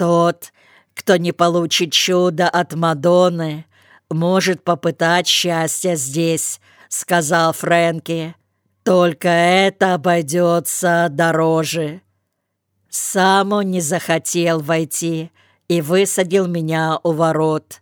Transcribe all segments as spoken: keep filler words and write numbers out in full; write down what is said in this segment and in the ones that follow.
тот, кто не получит чудо от Мадонны, может попытать счастье здесь», — сказал Фрэнки. «Только это обойдется дороже». Сам он не захотел войти и высадил меня у ворот.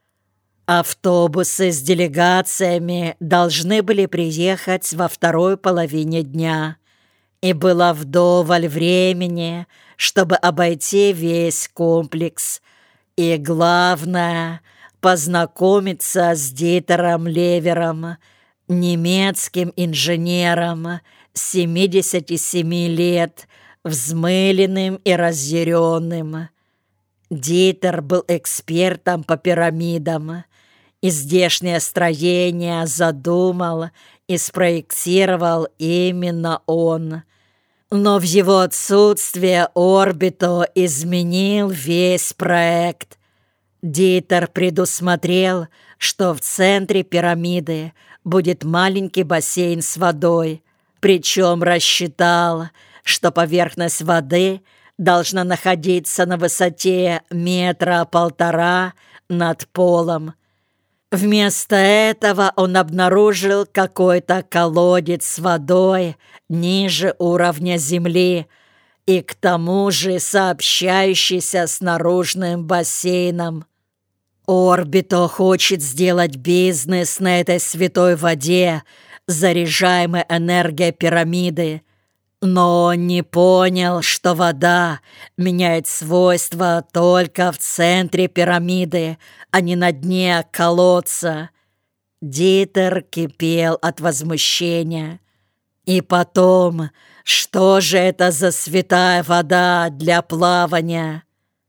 Автобусы с делегациями должны были приехать во второй половине дня, и было вдоволь времени, чтобы обойти весь комплекс, и, главное, познакомиться с Дитером Левером, немецким инженером семидесяти семи лет, взмыленным и разъяренным. Дитер был экспертом по пирамидам, и здешнее строение задумал и спроектировал именно он. Но в его отсутствие Орбито изменил весь проект. Дитер предусмотрел, что в центре пирамиды будет маленький бассейн с водой, причем рассчитал, что поверхность воды должна находиться на высоте метра полтора над полом. Вместо этого он обнаружил какой-то колодец с водой ниже уровня земли и к тому же сообщающийся с наружным бассейном. Орбито хочет сделать бизнес на этой святой воде, заряжаемой энергией пирамиды, но он не понял, что вода меняет свойства только в центре пирамиды, а не на дне колодца. Дитер кипел от возмущения. И потом, что же это за святая вода для плавания?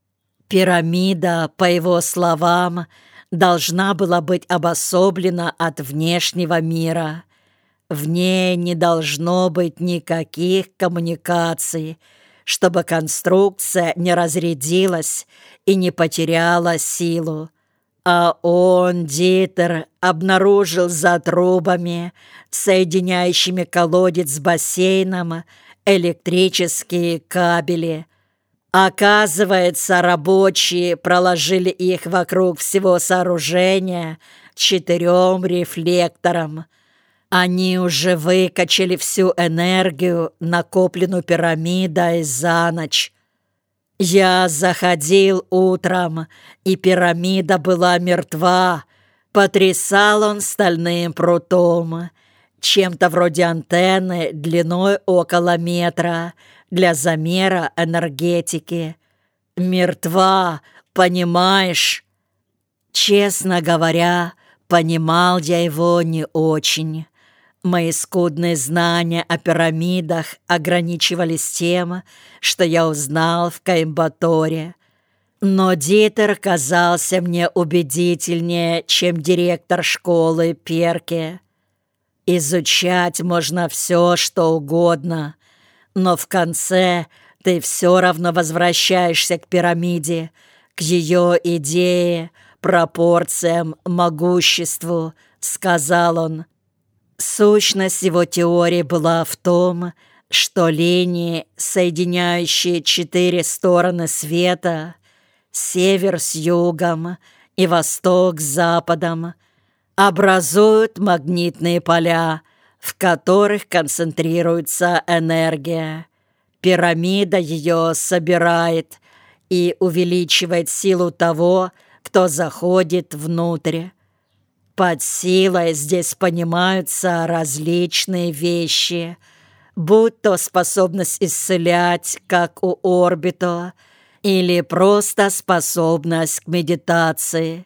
Пирамида, по его словам, должна была быть обособлена от внешнего мира. В ней не должно быть никаких коммуникаций, чтобы конструкция не разрядилась и не потеряла силу. А он, Дитер, обнаружил за трубами, соединяющими колодец с бассейном, электрические кабели. Оказывается, рабочие проложили их вокруг всего сооружения четырем рефлекторам. Они уже выкачали всю энергию, накопленную пирамидой за ночь. Я заходил утром, и пирамида была мертва. Потрясал он стальным прутом, чем-то вроде антенны длиной около метра для замера энергетики. Мертва, понимаешь? Честно говоря, понимал я его не очень. Мои скудные знания о пирамидах ограничивались тем, что я узнал в Коимбаторе. Но Дитер казался мне убедительнее, чем директор школы Перке. Изучать можно все, что угодно, но в конце ты все равно возвращаешься к пирамиде, к ее идее, пропорциям, могуществу, сказал он. Сущность его теории была в том, что линии, соединяющие четыре стороны света, север с югом и восток с западом, образуют магнитные поля, в которых концентрируется энергия. Пирамида ее собирает и увеличивает силу того, кто заходит внутрь. Под силой здесь понимаются различные вещи, будь то способность исцелять, как у Орбито, или просто способность к медитации.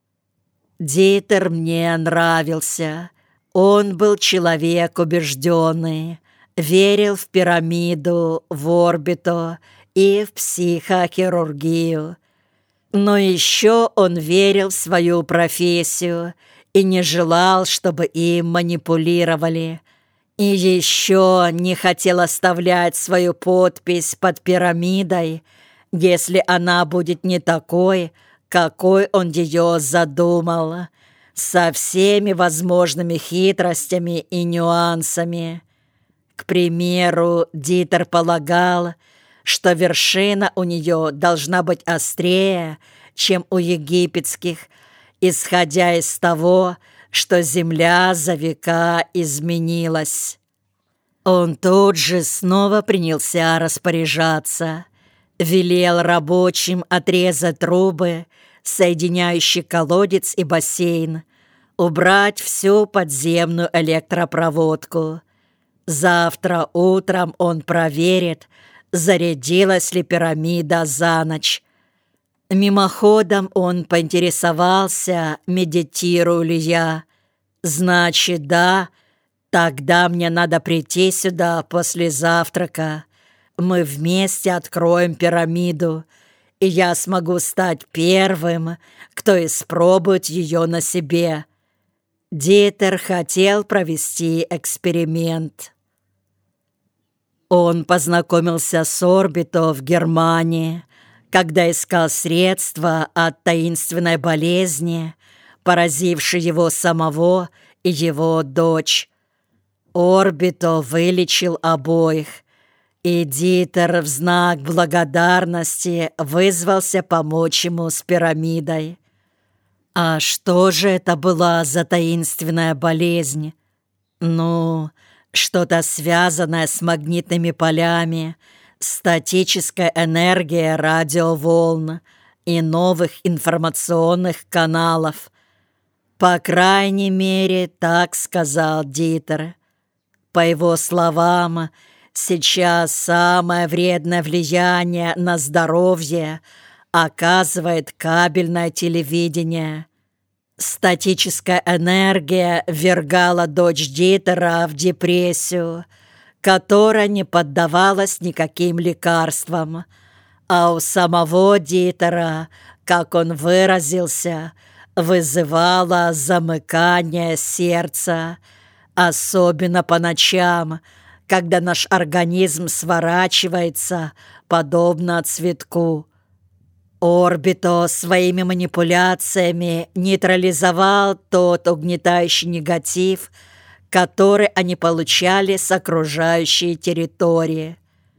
Дитер мне нравился. Он был человек убежденный, верил в пирамиду, в Орбито и в психохирургию. Но еще он верил в свою профессию и не желал, чтобы им манипулировали. И еще не хотел оставлять свою подпись под пирамидой, если она будет не такой, какой он ее задумал, со всеми возможными хитростями и нюансами. К примеру, Дитер полагал, что вершина у нее должна быть острее, чем у египетских, исходя из того, что земля за века изменилась. Он тут же снова принялся распоряжаться, велел рабочим отрезать трубы, соединяющие колодец и бассейн, убрать всю подземную электропроводку. Завтра утром он проверит, зарядилась ли пирамида за ночь. Мимоходом он поинтересовался, медитирую ли я. Значит, да, тогда мне надо прийти сюда после завтрака. Мы вместе откроем пирамиду, и я смогу стать первым, кто испробует ее на себе. Дитер хотел провести эксперимент. Он познакомился с Орбито в Германии, когда искал средства от таинственной болезни, поразившей его самого и его дочь. Орбито вылечил обоих, и Дитер в знак благодарности вызвался помочь ему с пирамидой. А что же это была за таинственная болезнь? Ну, что-то связанное с магнитными полями, статическая энергия радиоволн и новых информационных каналов. По крайней мере, так сказал Дитер. По его словам, сейчас самое вредное влияние на здоровье оказывает кабельное телевидение. Статическая энергия ввергала дочь Дитера в депрессию, которая не поддавалась никаким лекарствам, а у самого Дитера, как он выразился, вызывала замыкание сердца, особенно по ночам, когда наш организм сворачивается, подобно цветку. Орбито своими манипуляциями нейтрализовал тот угнетающий негатив, который они получали с окружающей территории.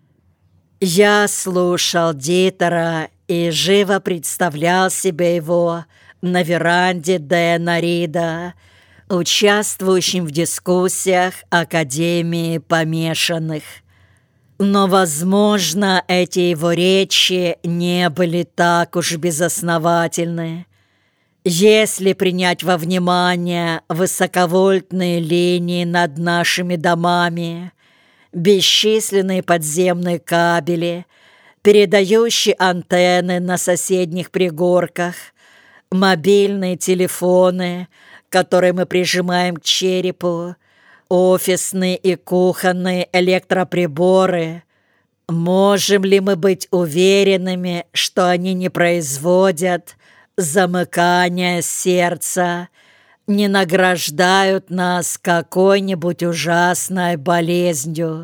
Я слушал Дитера и живо представлял себе его на веранде Дэна Рида, участвующим в дискуссиях Академии помешанных. Но, возможно, эти его речи не были так уж безосновательны. Если принять во внимание высоковольтные линии над нашими домами, бесчисленные подземные кабели, передающие антенны на соседних пригорках, мобильные телефоны, которые мы прижимаем к черепу, офисные и кухонные электроприборы, можем ли мы быть уверенными, что они не производят замыкания сердца, не награждают нас какой-нибудь ужасной болезнью?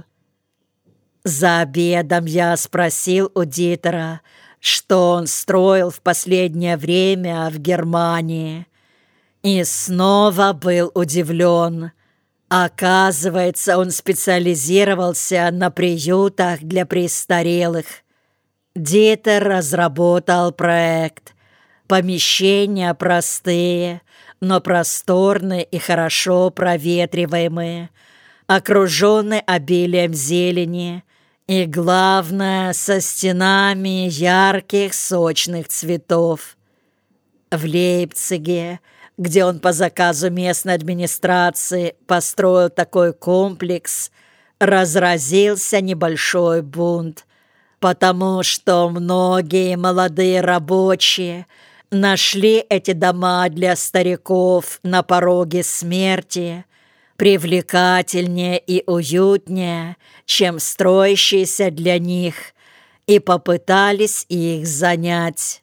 За обедом я спросил у Дитера, что он строил в последнее время в Германии, и снова был удивлен. Оказывается, он специализировался на приютах для престарелых. Дитер разработал проект. Помещения простые, но просторные и хорошо проветриваемые, окруженные обилием зелени и, главное, со стенами ярких сочных цветов. В Лейпциге, где он по заказу местной администрации построил такой комплекс, разразился небольшой бунт, потому что многие молодые рабочие нашли эти дома для стариков на пороге смерти привлекательнее и уютнее, чем строящиеся для них, и попытались их занять.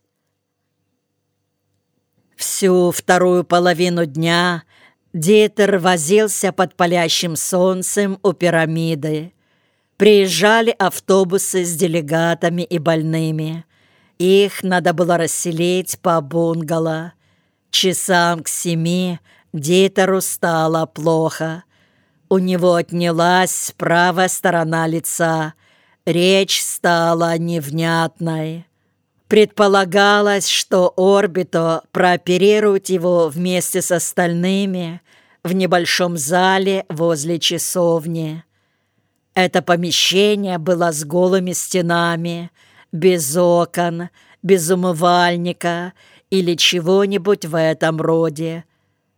Всю вторую половину дня Дитер возился под палящим солнцем у пирамиды. Приезжали автобусы с делегатами и больными. Их надо было расселить по бунгало. Часам к семи Дитеру стало плохо. У него отнялась правая сторона лица, Речь стала невнятной. Предполагалось, что Орбито прооперирует его вместе с остальными в небольшом зале возле часовни. Это помещение было с голыми стенами, без окон, без умывальника или чего-нибудь в этом роде.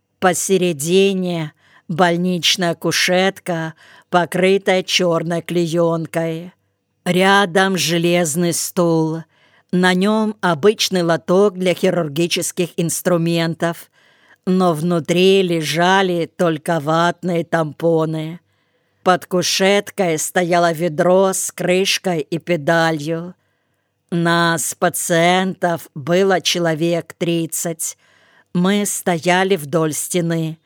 Посередине больничная кушетка, покрытая черной клеенкой. Рядом железный стул. На нем обычный лоток для хирургических инструментов, но внутри лежали только ватные тампоны. Под кушеткой стояло ведро с крышкой и педалью. Нас, пациентов, было человек тридцать. Мы стояли вдоль стены.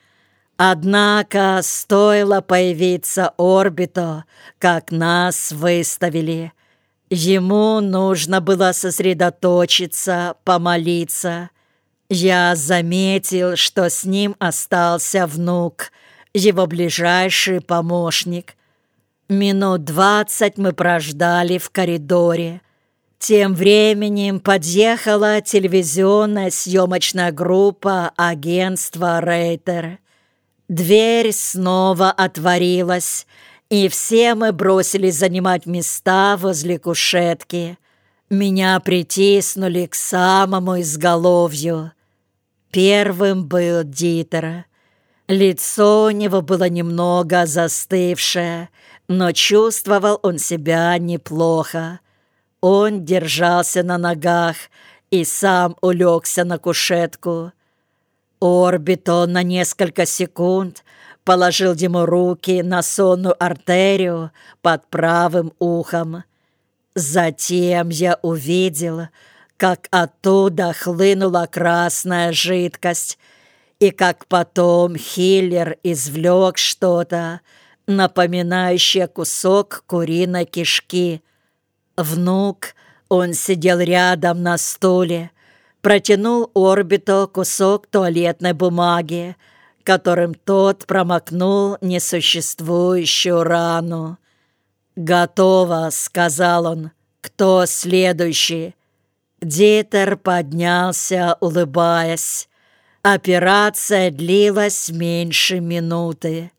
Однако стоило появиться Орбито, как нас выставили. Ему нужно было сосредоточиться, помолиться. Я заметил, что с ним остался внук, его ближайший помощник. Минут двадцать мы прождали в коридоре. Тем временем подъехала телевизионная съемочная группа агентства «Рейтер». Дверь снова отворилась, и все мы бросились занимать места возле кушетки. Меня притиснули к самому изголовью. Первым был Дитер. Лицо у него было немного застывшее, но чувствовал он себя неплохо. Он держался на ногах и сам улегся на кушетку. Орбито на несколько секунд положил ему руки на сонную артерию под правым ухом. Затем я увидел, как оттуда хлынула красная жидкость, и как потом Хиллер извлек что-то, напоминающее кусок куриной кишки. Внук, он сидел рядом на стуле, протянул Орбито кусок туалетной бумаги, которым тот промокнул несуществующую рану. «Готово», — сказал он. «Кто следующий?» Дитер поднялся, улыбаясь. Операция длилась меньше минуты.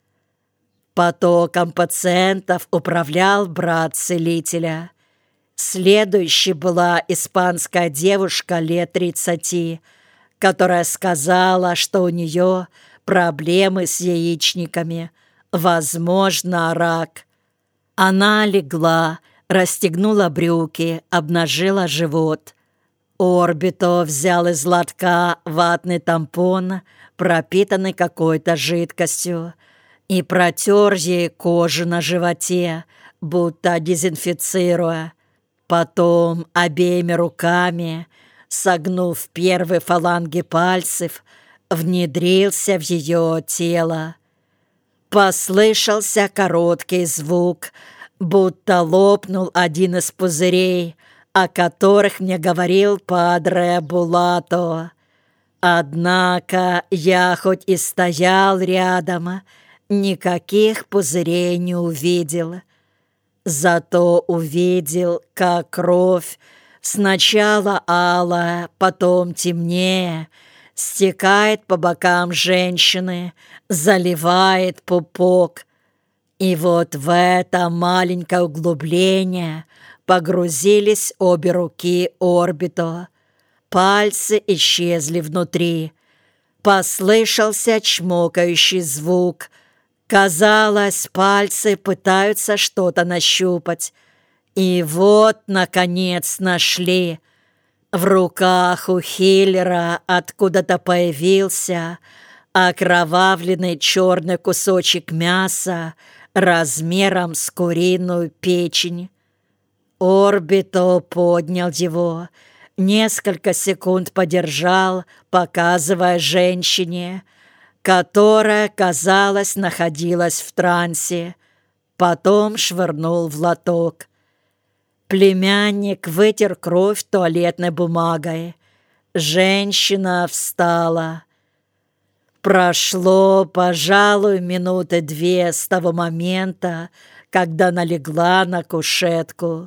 Потоком пациентов управлял брат целителя. Следующей была испанская девушка лет тридцати, которая сказала, что у нее проблемы с яичниками, возможно, рак. Она легла, расстегнула брюки, обнажила живот. Орбито взял из лотка ватный тампон, пропитанный какой-то жидкостью, и протер ей кожу на животе, будто дезинфицируя. Потом обеими руками, согнув первые фаланги пальцев, внедрился в ее тело. Послышался короткий звук, будто лопнул один из пузырей, о которых мне говорил падре Булато. Однако я хоть и стоял рядом, никаких пузырей не увидел. Зато увидел, как кровь, сначала алая, потом темнее, стекает по бокам женщины, заливает пупок. И вот в это маленькое углубление погрузились обе руки Орбито. Пальцы исчезли внутри. Послышался чмокающий звук. Казалось, пальцы пытаются что-то нащупать. И вот, наконец, нашли. В руках у Хиллера откуда-то появился окровавленный черный кусочек мяса размером с куриную печень. Орбито поднял его, несколько секунд подержал, показывая женщине, которая, казалось, находилась в трансе, потом швырнул в лоток. Племянник вытер кровь туалетной бумагой. Женщина встала. Прошло, пожалуй, минуты две с того момента, когда налегла на кушетку.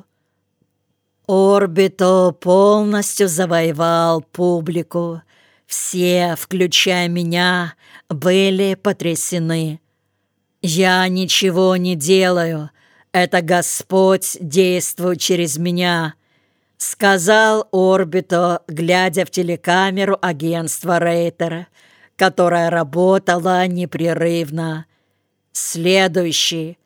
Орбито полностью завоевал публику. Все, включая меня, были потрясены. «Я ничего не делаю. Это Господь действует через меня», — сказал Орбито, глядя в телекамеру агентства Рейтера, которая работала непрерывно. Следующий.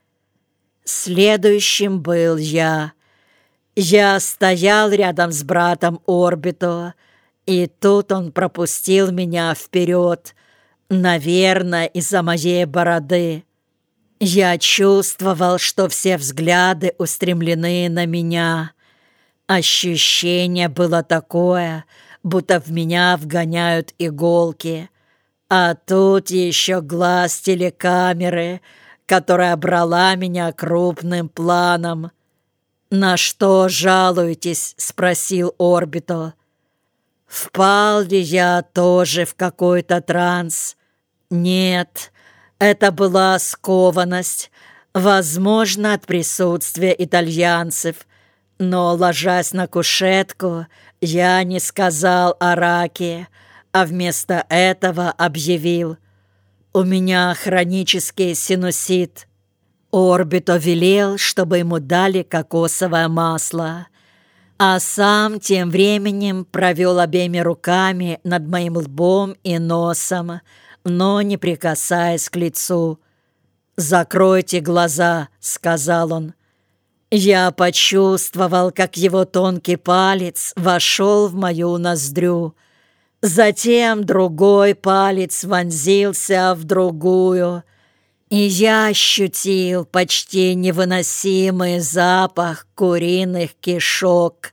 Следующим был я. Я стоял рядом с братом Орбито, и тут он пропустил меня вперед, наверное, из-за моей бороды. Я чувствовал, что все взгляды устремлены на меня. Ощущение было такое, будто в меня вгоняют иголки. А тут еще глаз телекамеры, которая брала меня крупным планом. «На что жалуетесь?» — спросил Орбито. «Впал ли я тоже в какой-то транс?» «Нет, это была скованность, возможно, от присутствия итальянцев. Но, ложась на кушетку, я не сказал о раке, а вместо этого объявил: у меня хронический синусит». Орбито велел, чтобы ему дали кокосовое масло, а сам тем временем провел обеими руками над моим лбом и носом, но не прикасаясь к лицу. «Закройте глаза», — сказал он. Я почувствовал, как его тонкий палец вошел в мою ноздрю. Затем другой палец вонзился в другую, и я ощутил почти невыносимый запах куриных кишок.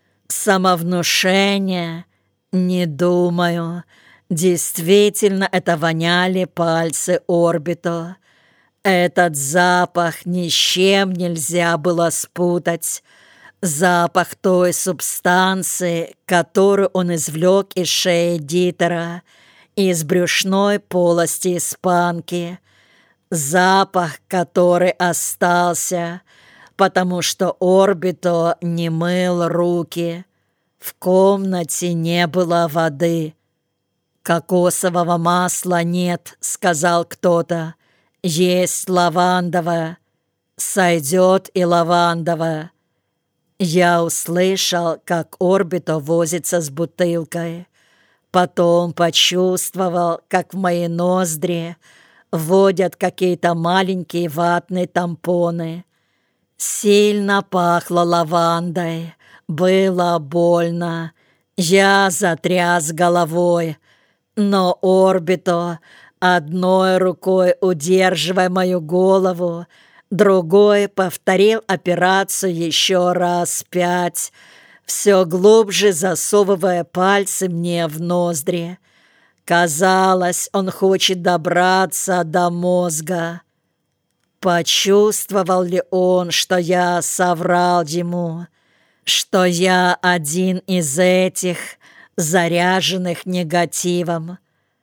Самовнушение? Не думаю. Действительно, это воняли пальцы Орбито. Этот запах ни с чем нельзя было спутать. Запах той субстанции, которую он извлек из шеи Дитера, из брюшной полости испанки. Запах, который остался, потому что Орбито не мыл руки. В комнате не было воды. «Кокосового масла нет», — сказал кто-то. «Есть лавандовое. Сойдет и лавандовое». Я услышал, как Орбито возится с бутылкой. Потом почувствовал, как в мои ноздри вводят какие-то маленькие ватные тампоны. Сильно пахло лавандой. Было больно. Я затряс головой. Но Орбито, одной рукой удерживая мою голову, другой повторил операцию еще раз пять, все глубже засовывая пальцы мне в ноздри. Казалось, он хочет добраться до мозга. Почувствовал ли он, что я соврал ему, что я один из этих, заряженных негативом?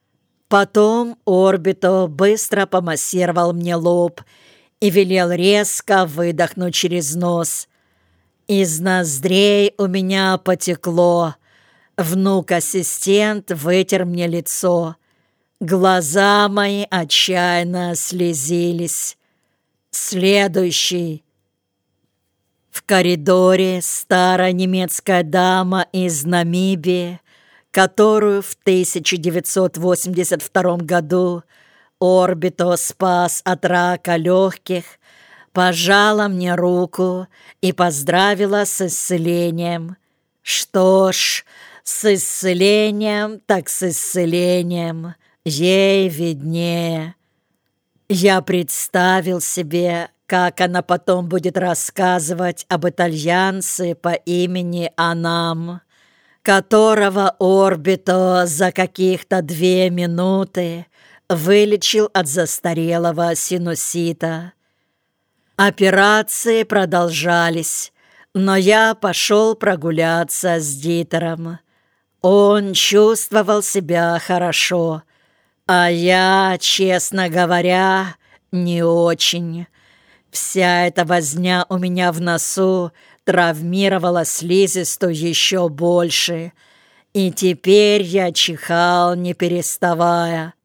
Потом Орбито быстро помассировал мне лоб и велел резко выдохнуть через нос. Из ноздрей у меня потекло. Внук-ассистент вытер мне лицо. Глаза мои отчаянно слезились. Следующий. В коридоре старая немецкая дама из Намибии, которую в тысяча девятьсот восемьдесят втором году Орбито спас от рака легких, пожала мне руку и поздравила с исцелением. Что ж, с исцелением так с исцелением, ей виднее. Я представил себе, как она потом будет рассказывать об итальянце по имени Анам, которого Орбито за каких-то две минуты вылечил от застарелого синусита. Операции продолжались, но я пошел прогуляться с Дитером. Он чувствовал себя хорошо, а я, честно говоря, не очень. Вся эта возня у меня в носу травмировала слизистую еще больше, и теперь я чихал, не переставая.